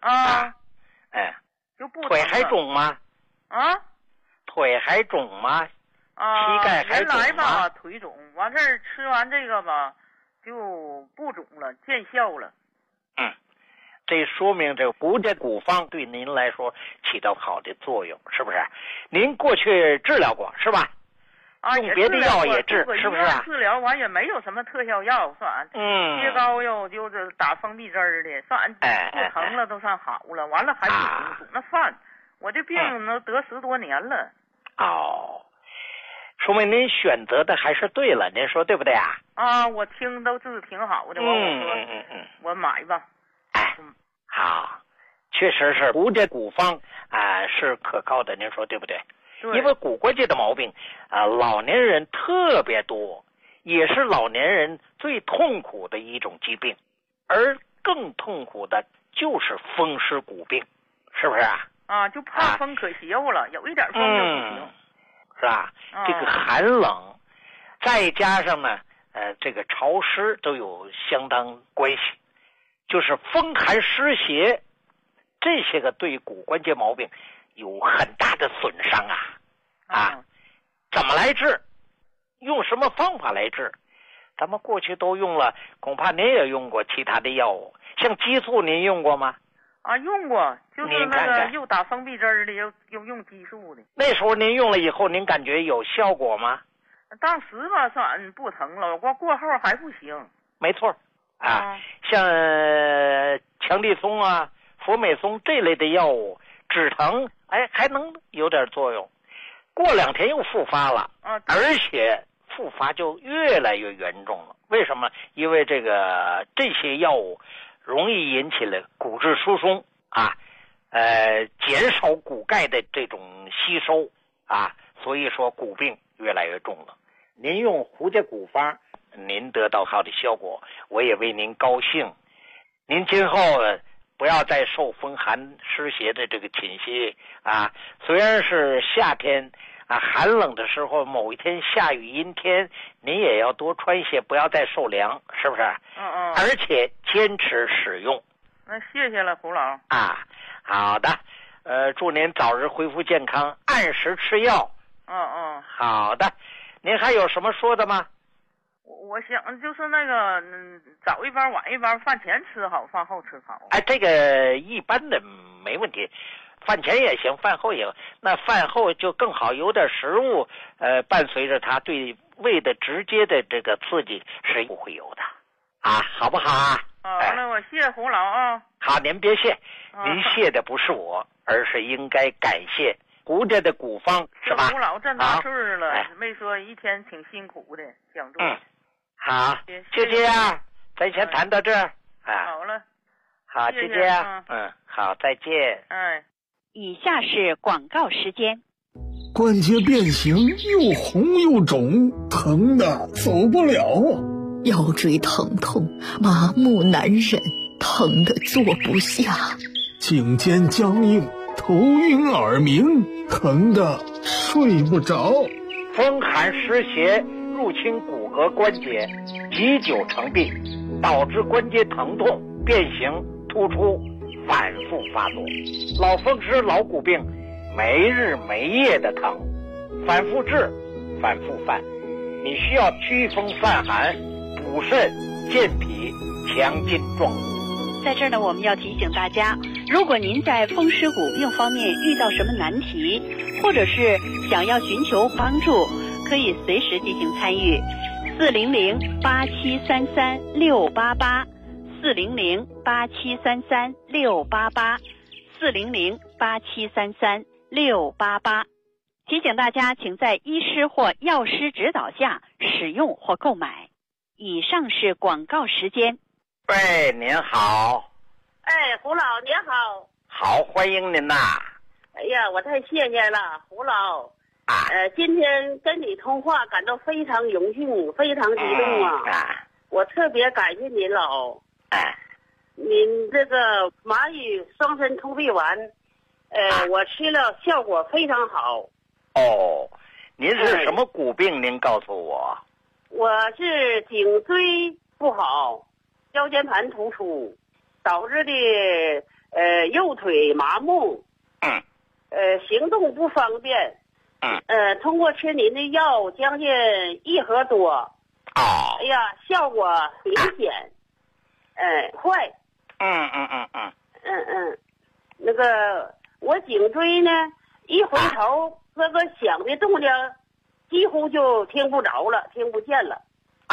R: 就不疼了。
M: 腿还肿吗？
R: 腿
M: 还肿吗？ 膝盖还肿吗？
R: 原来吧腿肿，完事儿吃完这个吧就不肿了，见效了。
M: 这说明这胡家古方对您来说起到好的作用，是不是？您过去治疗过是吧？用别的药也治，是不是啊？
R: 治疗完也没有什么特效药，算贴膏药就是打封闭针的，算不疼了都算好了，完了还不肿那犯。我这病能得10多年了。
M: 说明您选择的还是对了，您说对不对啊？
R: 我听都治挺好的，我说我买吧。
M: 好，确实是胡家古方是可靠的，您说对不对？因为骨关节的毛病老年人特别多，也是老年人最痛苦的一种疾病，而更痛苦的就是风湿骨病，是不是
R: 就怕风可邪乎了，有一点风就不行，
M: 是吧？这个寒冷再加上呢这个潮湿都有相当关系，就是风寒湿邪这些个对骨关节毛病有很大的损伤怎么来治？用什么方法来治？咱们过去都用了，恐怕您也用过其他的药物，像激素您用过吗？
R: 用过，就是那个又打封闭针的，又用激素的。
M: 那时候您用了以后，您感觉有效果吗？
R: 当时吧算不疼了，过后还不行。
M: 没错像强地松佛美松这类的药物止疼还能有点作用，过2天又复发了而且复发就越来越严重了。为什么？因为这些药物容易引起了骨质疏松减少骨钙的这种吸收所以说骨病越来越重了。您用胡家古方，您得到好的效果，我也为您高兴。您今后不要再受风寒湿邪的这个侵袭虽然是夏天寒冷的时候，某一天下雨阴天，您也要多穿一些，不要再受凉，是不是？而且坚持使用。
R: 那谢谢了，胡老。
M: 好的，祝您早日恢复健康，按时吃药。好的，您还有什么说的吗？
R: 我想就是那个早一班晚一班，饭前吃好，饭后吃好。
M: 这个一般的没问题，饭前也行，饭后也行。那饭后就更好，有点食物伴随着它，对胃的直接的这个刺激是不会有的好不好
R: 那我谢胡老
M: 好，您别谢，您谢的不是我，而是应该感谢胡家的古方，是吧？
R: 胡老这大岁了，没说一天挺辛苦的，想做。
M: 好，就这样，咱先谈到这儿
R: 好了，
M: 好，就这样，好，再见。
N: 以下是广告时间。
O: 关节变形，又红又肿，疼的走不了
H: 腰椎疼痛，麻木难忍，疼得坐不下；
O: 颈肩僵硬，头晕耳鸣，疼得睡不着。
M: 风寒湿邪入侵骨骼关节，积久成病，导致关节疼痛、变形、突出，反复发作。老风湿、老骨病，没日没夜的疼，反复治，反复犯。你需要祛风散寒、补肾、健脾、强筋壮骨。
N: 在这儿呢，我们要提醒大家，如果您在风湿骨病方面遇到什么难题，或者是想要寻求帮助，可以随时进行参与。400-8733-688 400-8733-688 400-8733-688。提醒大家，请在医师或药师指导下使用或购买。以上是广告时间。
M: 喂，您好。
S: 胡老您好。
M: 好，欢迎您呐。
S: 哎呀，我太谢谢了，胡老。今天跟你通话感到非常荣幸，非常激动我特别感谢您老。您这个蚂蚁双参通臂丸，我吃了效果非常好。
M: 您是什么骨病？您告诉我。
S: 我是颈椎不好，腰间盘突出，导致的右腿麻木，行动不方便， 通过吃您的药将近1盒多。哎呀，效果明显，快。那个我颈椎呢，一回头那个响的动静，几乎就听不着了，听不见了。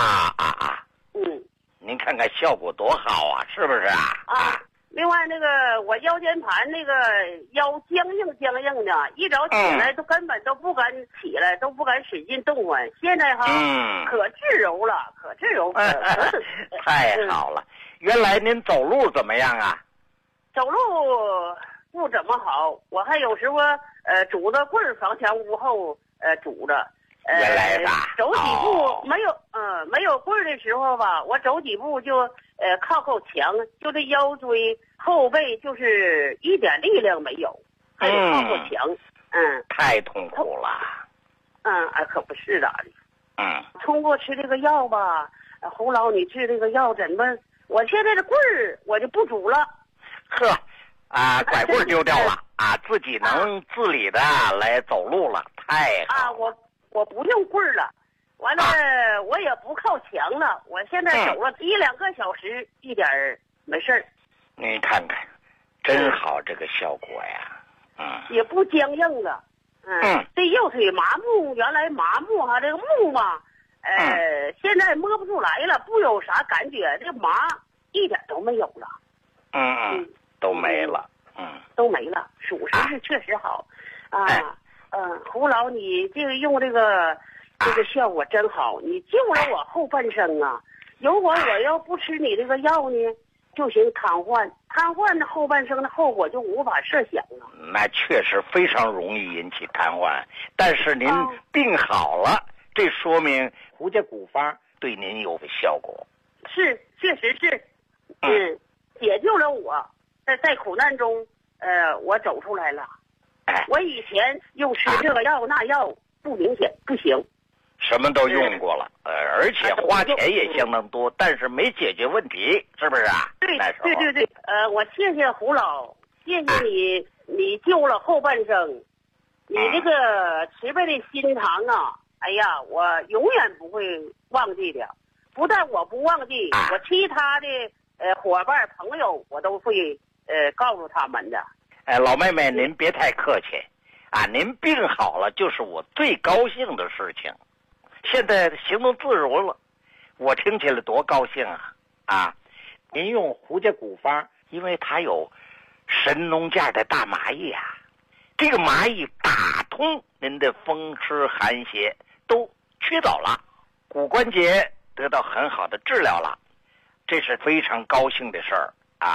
T: 您看看效果多好啊，是不是啊？
S: 另外那个我腰间盘那个腰僵硬的，一早起来都根本都不敢起来，都不敢使劲动弹。现在可自由了，可自由，
T: 太好了。原来您走路怎么样啊？
S: 走路不怎么好，我还有时候拄着棍儿房前屋后拄着。
T: 原来是
S: 走几步没有棍儿的时候吧，我走几步就靠墙，就这腰椎后背就是一点力量没有，还得靠墙。
T: 太痛苦了。
S: 可不是的。通过吃这个药吧，胡老你治这个药怎么？我现在的棍儿我就不拄了。
T: 拐棍丢掉了自己能自理的来走路了，太好了。
S: 我不用棍儿了，完了我也不靠墙了，我现在走了1-2个小时，一点没事儿。
T: 你看看，真好这个效果呀。
S: 也不僵硬了。这右腿麻木，原来麻木这个木嘛，现在摸不出来了，不有啥感觉，这麻一点都没有了。
T: 都没了。
S: 都没了，属实是确实好。胡老，你这个用这个效果真好，你救了我后半生啊！如果我要不吃你这个药呢，就行瘫痪的后半生的后果就无法设想了。
T: 那确实非常容易引起瘫痪，但是您病好了，这说明胡家古方对您有效果。
S: 是，确实是，解救了我，在苦难中，我走出来了。我以前又吃这个药那药不明显，不行，
T: 什么都用过了，而且花钱也相当多，但是没解决问题，是不是啊？
S: 对，我谢谢胡老，谢谢你，你救了后半生，你这个慈悲的心肠啊，哎呀，我永远不会忘记的。不但我不忘记，我其他的伙伴朋友我都会告诉他们的。
T: 老妹妹，您别太客气，您病好了就是我最高兴的事情。现在行动自如了，我听起来多高兴啊！您用胡家古方，因为它有神农架的大麻叶这个麻叶打通您的风湿寒邪，都驱走了，骨关节得到很好的治疗了，这是非常高兴的事儿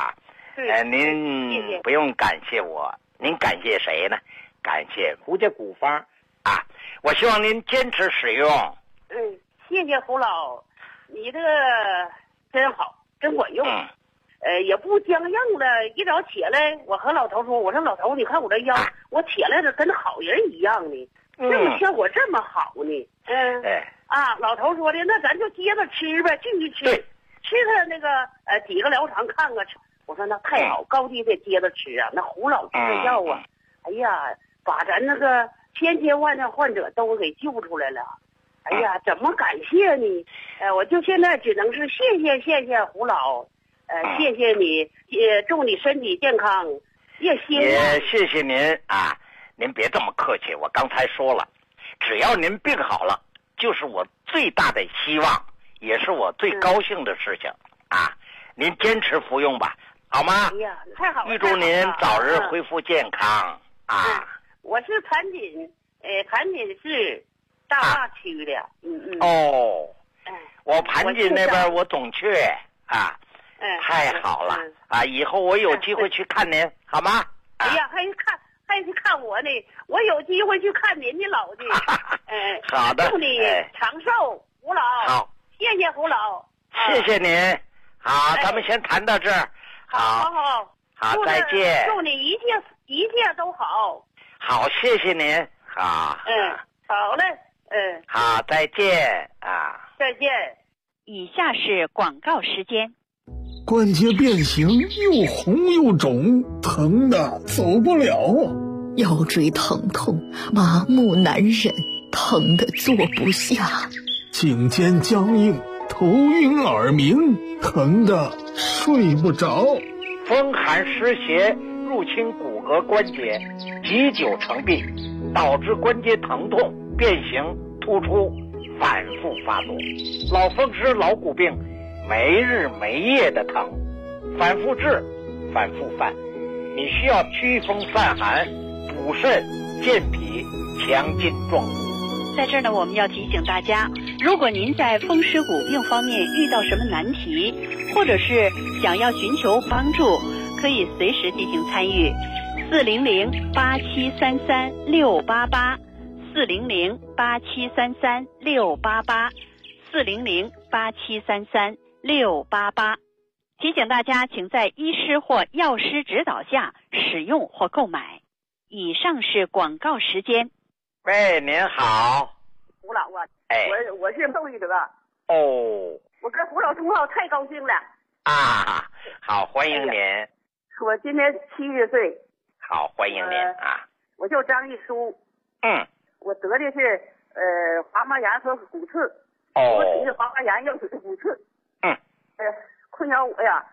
T: 您不用感谢我，您感谢谁呢？感谢胡家古方我希望您坚持使用。
S: 谢谢胡老，你这个真好，真管用。也不僵硬了。一早起来，我和老头说：“我说老头，你看我这腰，我起来的跟好人一样呢，这么效果这么好呢。”老头说的，那咱就接着吃呗，继续吃，吃他那个几个疗程看看。我说那太好，高低得接着吃啊。那胡老吃的药哎呀，把咱那个千千万万患者都给救出来了。哎呀，怎么感谢你？我就现在只能是谢谢胡老。谢谢你，也祝你身体健康，也
T: 谢谢您您别这么客气，我刚才说了，只要您病好了，就是我最大的希望，也是我最高兴的事情您坚持服用吧，好吗？
S: 哎呀，太好了！
T: 预祝您早日恢复健康
S: 我是盘锦，盘锦市大坝区的，
T: 我盘锦那边我总去太好了以后我有机会去看您，好吗？
S: 哎呀，还去看我呢，我有机会去看您的老的。
T: 好的，
S: 祝你长寿，胡老。
T: 好，
S: 谢谢胡老。
T: 谢谢您。好，咱们先谈到这儿。
S: 好，
T: 再见。
S: 祝你一切都好。
T: 好，谢谢您。好。
S: 好嘞。
T: 好，再见
S: 再见。
N: 以下是广告时间。
O: 关节变形，又红又肿，疼的走不了。
H: 腰椎疼痛，麻木难忍，疼得坐不下。
O: 颈肩僵硬，头晕耳鸣，疼得睡不着。
T: 风寒湿邪入侵骨骼关节，积久成病，导致关节疼痛、变形、突出，反复发作。老风湿、老骨病，没日没夜的疼，反复治，反复犯。你需要驱风散寒、补肾、健脾、强筋壮骨。
N: 在这儿呢，我们要提醒大家，如果您在风湿骨病方面遇到什么难题，或者是想要寻求帮助，可以随时进行参与。400-8733-688 400-8733-688 400-8733-688。提醒大家，请在医师或药师指导下使用或购买。以上是广告时间。
T: 喂，您好，
S: 胡老啊，我是窦玉德。
T: 哦，
S: 我跟胡老通话太高兴了
T: 啊！好，欢迎您。
S: 我今年70岁。
T: 好，欢迎您啊！
S: 我叫张玉书。我得的是滑膜炎和骨刺。我属于滑膜炎又属于骨刺。困扰我呀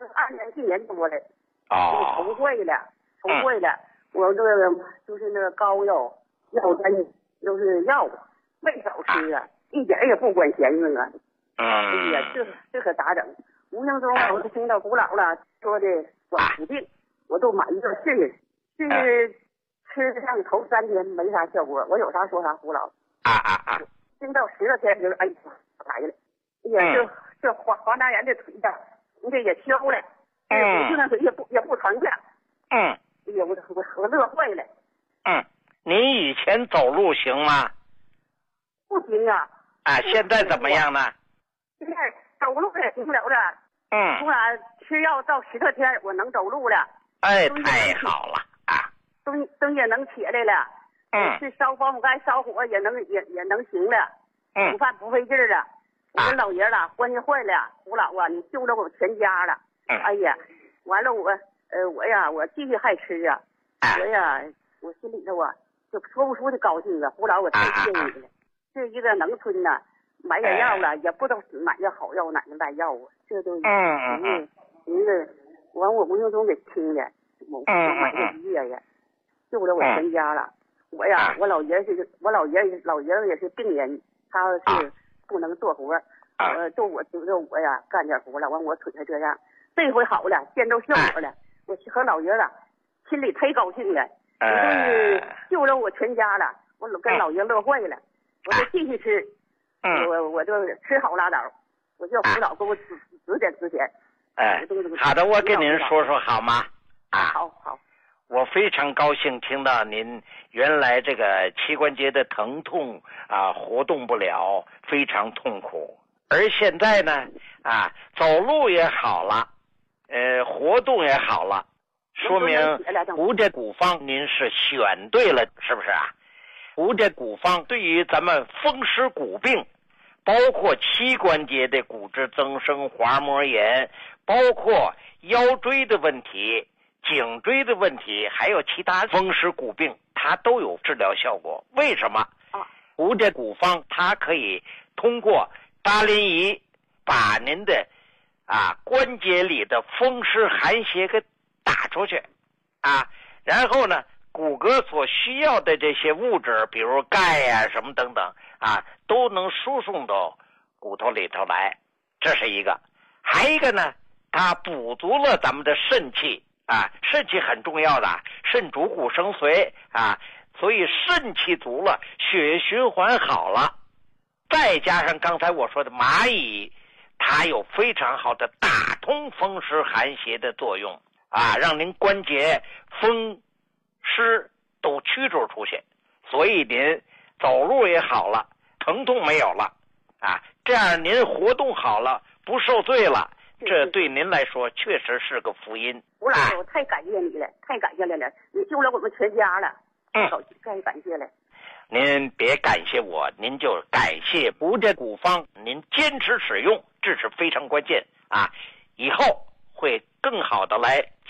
S: ，1年多了。头坏了。我这个就是那个膏药针，就是药，没少吃啊，一点也不管闲着啊。哎呀，这可咋整？无形中我就听到胡老了说的管骨病，我都买一个试试。吃上头3天没啥效果，我有啥说啥，胡老。听到10天就是哎呀来了，哎呀这滑膜炎的腿呀，你这也消了，就那腿也不疼了。哎呀，我乐坏了。
T: 您以前走路行吗？
S: 不行啊。
T: 现在怎么样呢？
S: 现在走路也行不了了。突然吃药到10多天，我能走路了。
T: 太好了啊！
S: 灯也能起来了。是烧防腐干烧火也能行了。煮饭不费劲了。我跟老爷了关系坏了，胡老啊，你救了我全家了。哎呀，完了我继续还吃啊。我心里头啊就说不出的高兴啊，胡老我太谢谢你了。这一个农村呢，买点药了也不知道哪个好药哪个烂药啊，这都一个完我无形中给听了，我买这1月呀，救了我全家了。我老爷子也是病人，他是不能做活，就我呀干点活了，完我腿才这样，这回好了，见着效果了，我和老爷子心里忒高兴了，我就是救了我全家了，我跟老爷乐坏了，我就继续吃，我就吃好拉倒，我叫胡老给我指点。
T: 好的，我跟您说说好吗？
S: 好。
T: 我非常高兴听到您原来这个膝关节的疼痛活动不了，非常痛苦，而现在呢走路也好了，活动也好了，说明胡这古方您是选对了，是不是啊？胡这古方对于咱们风湿骨病，包括膝关节的骨质增生、滑膜炎，包括腰椎的问题、颈椎的问题，还有其他风湿骨病，它都有治疗效果。为什么？胡这古方它可以通过达林仪把您的关节里的风湿寒邪给打出去然后呢骨骼所需要的这些物质，比如钙呀什么等等都能输送到骨头里头来，这是一个。还一个呢，它补足了咱们的肾气肾气很重要的，肾主骨生髓所以肾气足了，血液循环好了，再加上刚才我说的蚂蚁，它有非常好的打通风湿寒邪的作用让您关节风湿都驱逐出去，所以您走路也好了，疼痛没有了这样您活动好了，不受罪了，这对您来说确实是个福音。
S: 吴老师，我太感谢你了，太感谢了，你救了我们全家了，太感谢了。
T: 您别感谢我，您就感谢胡这古方，您坚持使用，这是非常关键以后会更好的来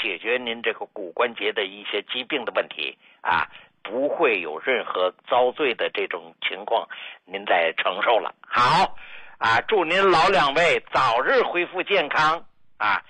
T: 解决您这个骨关节的一些疾病的问题啊，不会有任何遭罪的这种情况您再承受了。好啊，祝您老两位早日恢复健康啊，